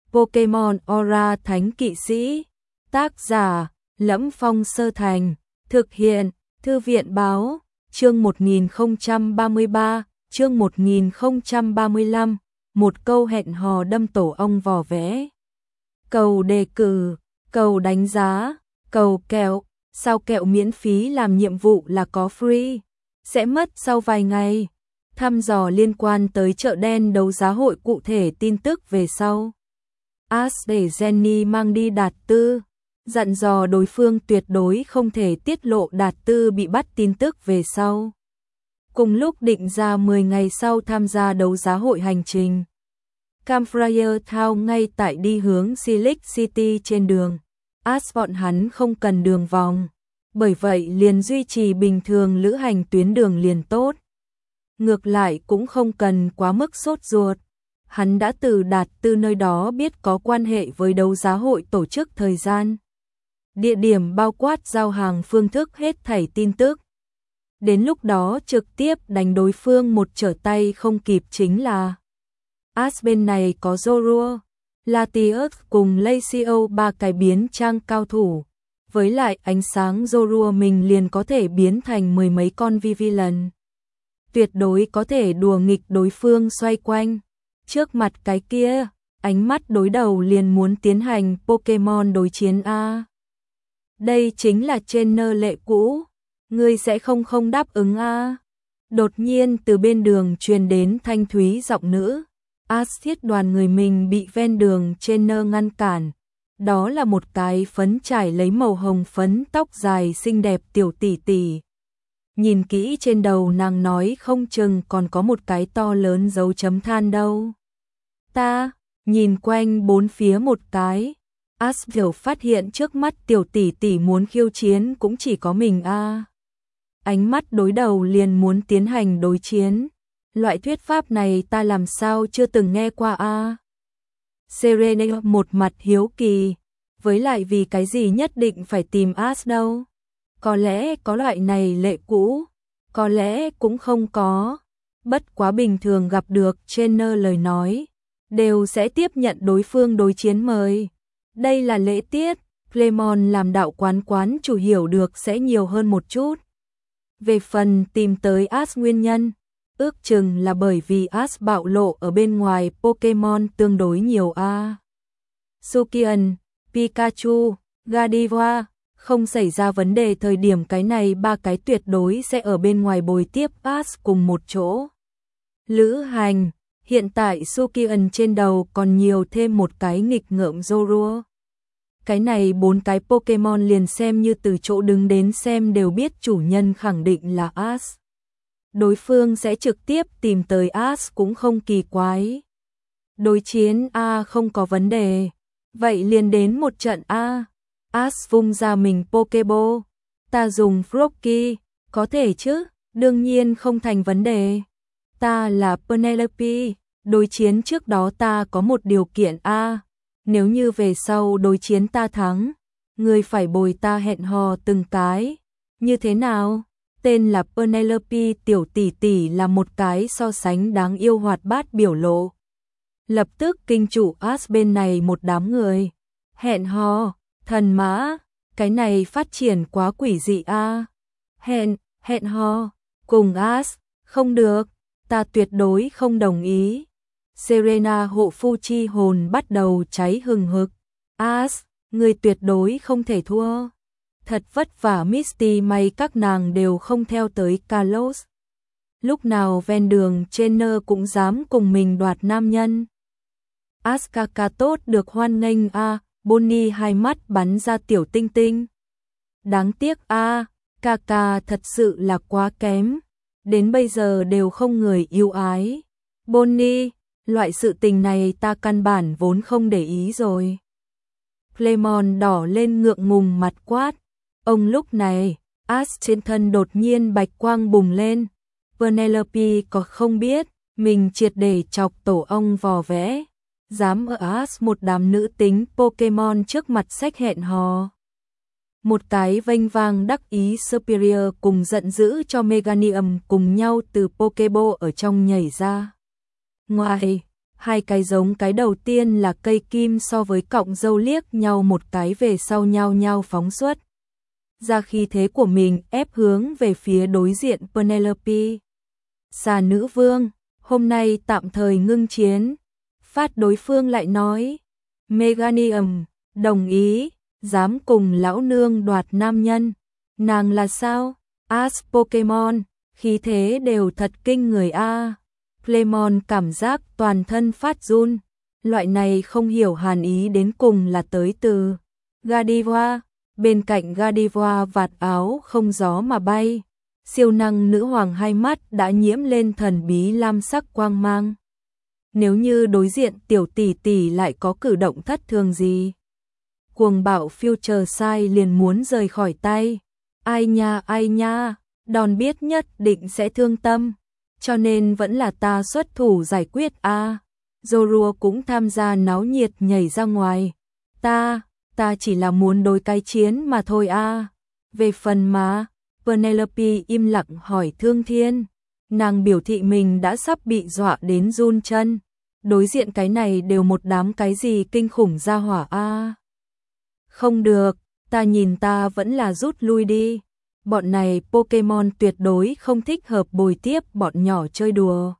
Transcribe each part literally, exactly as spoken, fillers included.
Pokemon Aura Thánh Kỵ Sĩ. Tác giả: Lẫm Phong Sơ Thành. Thực hiện: Thư viện báo. Chương một nghìn không trăm ba mươi ba, chương một nghìn không trăm ba mươi lăm. Một câu hẹn hò đâm tổ ong vỏ vẽ. Cầu đề cử, cầu đánh giá, cầu kẹo. Sao kẹo miễn phí làm nhiệm vụ là có free? Sẽ mất sau vài ngày. Thăm dò liên quan tới chợ đen đấu giá hội, cụ thể tin tức về sau. Ash để Jenny mang đi Đạt Tư, dặn dò đối phương tuyệt đối không thể tiết lộ Đạt Tư bị bắt tin tức về sau. Cùng lúc định ra mười ngày sau tham gia đấu giá hội hành trình. Campfire Town ngay tại đi hướng Silic City trên đường. Ash bọn hắn không cần đường vòng, bởi vậy liền duy trì bình thường lữ hành tuyến đường liền tốt. Ngược lại cũng không cần quá mức sốt ruột. Hắn đã từ Đạt Tư nơi đó biết có quan hệ với đấu giá hội tổ chức thời gian, địa điểm, bao quát giao hàng, phương thức, hết thảy tin tức. Đến lúc đó trực tiếp đánh đối phương một trở tay không kịp. Chính là Ash bên này có Zorua, Latios cùng Lacio, ba cái biến trang cao thủ. Với lại ánh sáng Zorua mình liền có thể biến thành mười mấy con Vivilan. Tuyệt đối có thể đùa nghịch đối phương xoay quanh. Trước mặt cái kia, ánh mắt đối đầu liền muốn tiến hành Pokemon đối chiến a. Đây chính là trainer lệ cũ, ngươi sẽ không không đáp ứng a. Đột nhiên từ bên đường truyền đến thanh thúy giọng nữ. Ash thiết đoàn người mình bị ven đường trainer ngăn cản. Đó là một cái phấn trải lấy màu hồng phấn, tóc dài xinh đẹp tiểu tỷ tỷ. Nhìn kỹ trên đầu nàng nói không chừng còn có một cái to lớn dấu chấm than đâu. Ta, nhìn quanh bốn phía một cái. Ash kiểu phát hiện trước mắt tiểu tỷ tỷ muốn khiêu chiến cũng chỉ có mình a. Ánh mắt đối đầu liền muốn tiến hành đối chiến. Loại thuyết pháp này ta làm sao chưa từng nghe qua a. Serena một mặt hiếu kỳ. Với lại vì cái gì nhất định phải tìm Ash đâu? Có lẽ có loại này lệ cũ, có lẽ cũng không có. Bất quá bình thường gặp được trainer lời nói, đều sẽ tiếp nhận đối phương đối chiến mời. Đây là lễ tiết, Clemon làm đạo quán quán chủ hiểu được sẽ nhiều hơn một chút. Về phần tìm tới Ash nguyên nhân, ước chừng là bởi vì Ash bạo lộ ở bên ngoài Pokemon tương đối nhiều a. Sukian, Pikachu, Gardevoir, không xảy ra vấn đề thời điểm cái này ba cái tuyệt đối sẽ ở bên ngoài bồi tiếp Ash cùng một chỗ. Lữ hành, hiện tại Sukian trên đầu còn nhiều thêm một cái nghịch ngợm Zorua. Cái này bốn cái Pokemon liền xem như từ chỗ đứng đến xem đều biết chủ nhân khẳng định là Ash. Đối phương sẽ trực tiếp tìm tới Ash cũng không kỳ quái. Đối chiến a không có vấn đề. Vậy liền đến một trận a. Ash vung ra mình Pokeball. Ta dùng Froakie, có thể chứ? Đương nhiên không thành vấn đề. Ta là Penelope, đối chiến trước đó ta có một điều kiện a. Nếu như về sau đối chiến ta thắng, ngươi phải bồi ta hẹn hò từng cái. Như thế nào? Tên là Penelope tiểu tỷ tỷ là một cái so sánh đáng yêu hoạt bát biểu lộ. Lập tức kinh chủ Ash bên này một đám người. Hẹn hò, thần mã, cái này phát triển quá quỷ dị a. Hẹn, hẹn hò, cùng Ash, không được, ta tuyệt đối không đồng ý. Serena hộ phu chi hồn bắt đầu cháy hừng hực. Ash, người tuyệt đối không thể thua. Thật vất vả Misty may các nàng đều không theo tới Kalos. Lúc nào ven đường trainer cũng dám cùng mình đoạt nam nhân. Ash Kaka tốt được hoan nghênh a. À, Bonnie hai mắt bắn ra tiểu tinh tinh. Đáng tiếc a, à, Kaka thật sự là quá kém. Đến bây giờ đều không người yêu ái. Bonnie, loại sự tình này ta căn bản vốn không để ý rồi. Clemon đỏ lên ngượng ngùng mặt quát. Ông lúc này, Ash trên thân đột nhiên bạch quang bùng lên. Penelope có không biết, mình triệt để chọc tổ ong vò vẽ. Dám ở Ash một đám nữ tính Pokemon trước mặt sách hẹn hò. Một cái vênh vang đắc ý Superior cùng giận dữ cho Meganium cùng nhau từ Pokeball ở trong nhảy ra. Ngoài, Hai cái giống cái đầu tiên là cây kim so với cọng dâu liếc nhau một cái về sau nhau nhau phóng xuất ra khí thế của mình ép hướng về phía đối diện Penelope. Xà nữ vương, hôm nay tạm thời ngưng chiến. Phát đối phương lại nói, Meganium, đồng ý, dám cùng lão nương đoạt nam nhân. Nàng là sao? As Pokemon, khí thế đều thật kinh người a. Clemon cảm giác toàn thân phát run, loại này không hiểu hàn ý đến cùng là tới từ Gardevoir. Bên cạnh Gardevoir vạt áo không gió mà bay, siêu năng nữ hoàng hai mắt đã nhiễm lên thần bí lam sắc quang mang. Nếu như đối diện tiểu tỷ tỷ lại có cử động thất thường gì, cuồng bạo Future Sai liền muốn rời khỏi tay. Ai nha ai nha, đòn biết nhất định sẽ thương tâm, cho nên vẫn là ta xuất thủ giải quyết a. À, Zorua cũng tham gia náo nhiệt nhảy ra ngoài. Ta, ta chỉ là muốn đối cái chiến mà thôi a. À. Về phần mà, Penelope im lặng hỏi Thương Thiên. Nàng biểu thị mình đã sắp bị dọa đến run chân. Đối diện cái này đều một đám cái gì kinh khủng ra hỏa a. À. Không được, ta nhìn ta vẫn là rút lui đi. Bọn này Pokemon tuyệt đối không thích hợp bồi tiếp bọn nhỏ chơi đùa.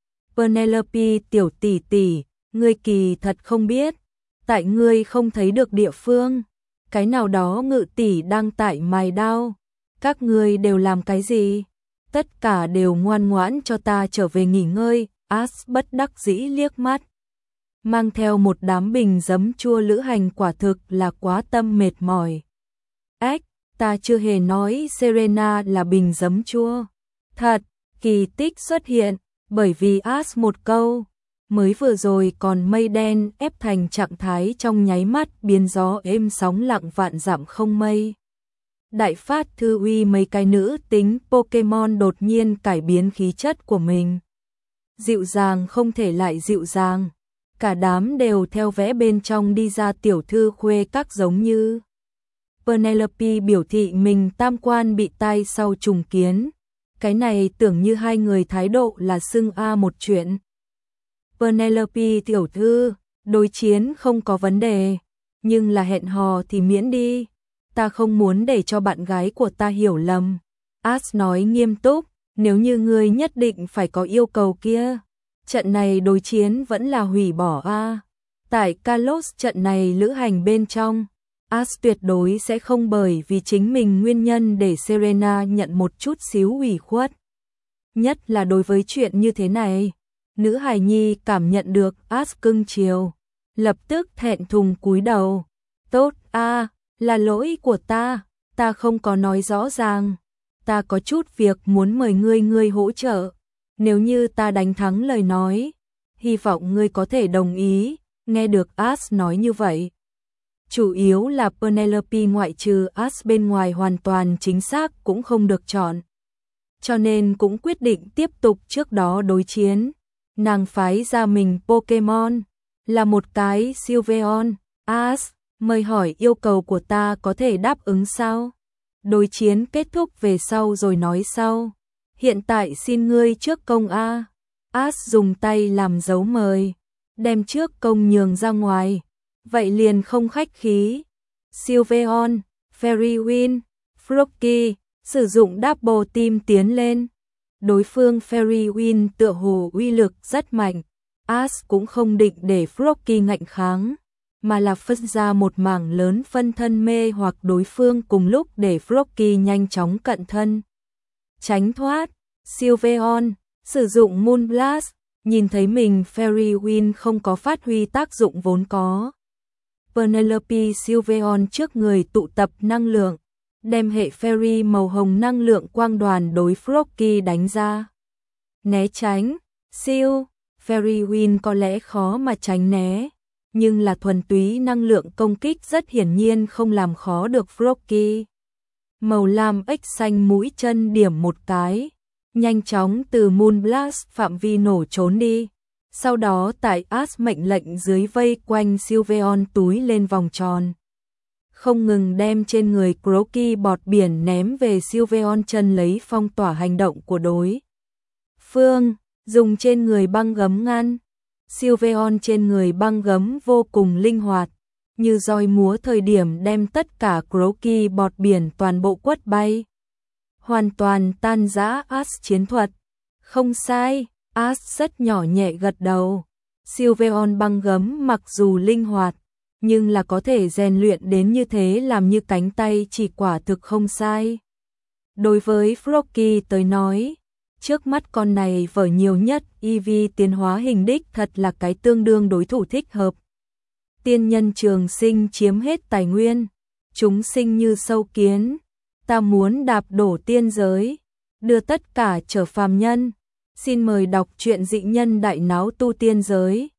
Penelope tiểu tỷ tỷ, ngươi kỳ thật không biết, tại ngươi không thấy được địa phương, cái nào đó ngự tỷ đang tại mài đao. Các ngươi đều làm cái gì? Tất cả đều ngoan ngoãn cho ta trở về nghỉ ngơi. As bất đắc dĩ liếc mắt, mang theo một đám bình giấm chua lữ hành quả thực là quá tâm mệt mỏi. Ếch, ta chưa hề nói Serena là bình giấm chua. Thật, kỳ tích xuất hiện, bởi vì As một câu, mới vừa rồi còn mây đen ép thành trạng thái trong nháy mắt biến gió êm sóng lặng vạn dặm không mây. Đại phát thư uy mấy cái nữ tính Pokemon đột nhiên cải biến khí chất của mình. Dịu dàng không thể lại dịu dàng, cả đám đều theo vẽ bên trong đi ra tiểu thư khuê các giống như. Penelope biểu thị mình tam quan bị tai sau trùng kiến, cái này tưởng như hai người thái độ là xưng a một chuyện. Penelope tiểu thư, đối chiến không có vấn đề, nhưng là hẹn hò thì miễn đi, ta không muốn để cho bạn gái của ta hiểu lầm. As nói nghiêm túc, nếu như ngươi nhất định phải có yêu cầu kia, trận này đối chiến vẫn là hủy bỏ a. Tại Kalos trận này lữ hành bên trong, As tuyệt đối sẽ không bởi vì chính mình nguyên nhân để Serena nhận một chút xíu ủy khuất. Nhất là đối với chuyện như thế này, nữ hài nhi cảm nhận được As cưng chiều, lập tức thẹn thùng cúi đầu. Tốt a, là lỗi của ta, ta không có nói rõ ràng. Ta có chút việc muốn mời ngươi ngươi hỗ trợ. Nếu như ta đánh thắng lời nói, hy vọng ngươi có thể đồng ý. Nghe được As nói như vậy, chủ yếu là Penelope ngoại trừ As bên ngoài hoàn toàn chính xác cũng không được chọn, cho nên cũng quyết định tiếp tục trước đó đối chiến. Nàng phái ra mình Pokemon là một cái Sylveon. As, mời hỏi yêu cầu của ta có thể đáp ứng sao? Đối chiến kết thúc về sau rồi nói sau. Hiện tại xin ngươi trước công a. As dùng tay làm dấu mời, đem trước công nhường ra ngoài. Vậy liền không khách khí. Sylveon, Fairy Wind, Froakie sử dụng double team tiến lên. Đối phương Fairy Wind tựa hồ uy lực rất mạnh. As cũng không định để Froakie ngạnh kháng, mà là phân ra một mảng lớn phân thân mê hoặc đối phương cùng lúc để Froakie nhanh chóng cận thân. Tránh thoát, Sylveon sử dụng Moonblast, nhìn thấy mình Fairy Wind không có phát huy tác dụng vốn có. Penelope Sylveon trước người tụ tập năng lượng, đem hệ Fairy màu hồng năng lượng quang đoàn đối Froakie đánh ra. Né tránh, siêu, Fairy Wind có lẽ khó mà tránh né, nhưng là thuần túy năng lượng công kích rất hiển nhiên không làm khó được Froakie. Màu lam ếch xanh mũi chân điểm một cái, nhanh chóng từ Moonblast phạm vi nổ trốn đi. Sau đó tại As mệnh lệnh dưới vây quanh Sylveon túi lên vòng tròn, không ngừng đem trên người Froakie bọt biển ném về Sylveon chân lấy phong tỏa hành động của đối phương, dùng trên người băng gấm ngăn. Sylveon trên người băng gấm vô cùng linh hoạt, như roi múa thời điểm đem tất cả Croaky bọt biển toàn bộ quất bay. Hoàn toàn tan rã Ash chiến thuật. Không sai, Ash rất nhỏ nhẹ gật đầu. Sylveon băng gấm mặc dù linh hoạt, nhưng là có thể rèn luyện đến như thế làm như cánh tay chỉ quả thực không sai. Đối với Froakie tới nói, trước mắt con này vở nhiều nhất e vê tiến hóa hình đích thật là cái tương đương đối thủ thích hợp. Tiên nhân trường sinh chiếm hết tài nguyên, chúng sinh như sâu kiến, ta muốn đạp đổ tiên giới, đưa tất cả trở phàm nhân. Xin mời đọc truyện Dị Nhân Đại Náo Tu Tiên Giới.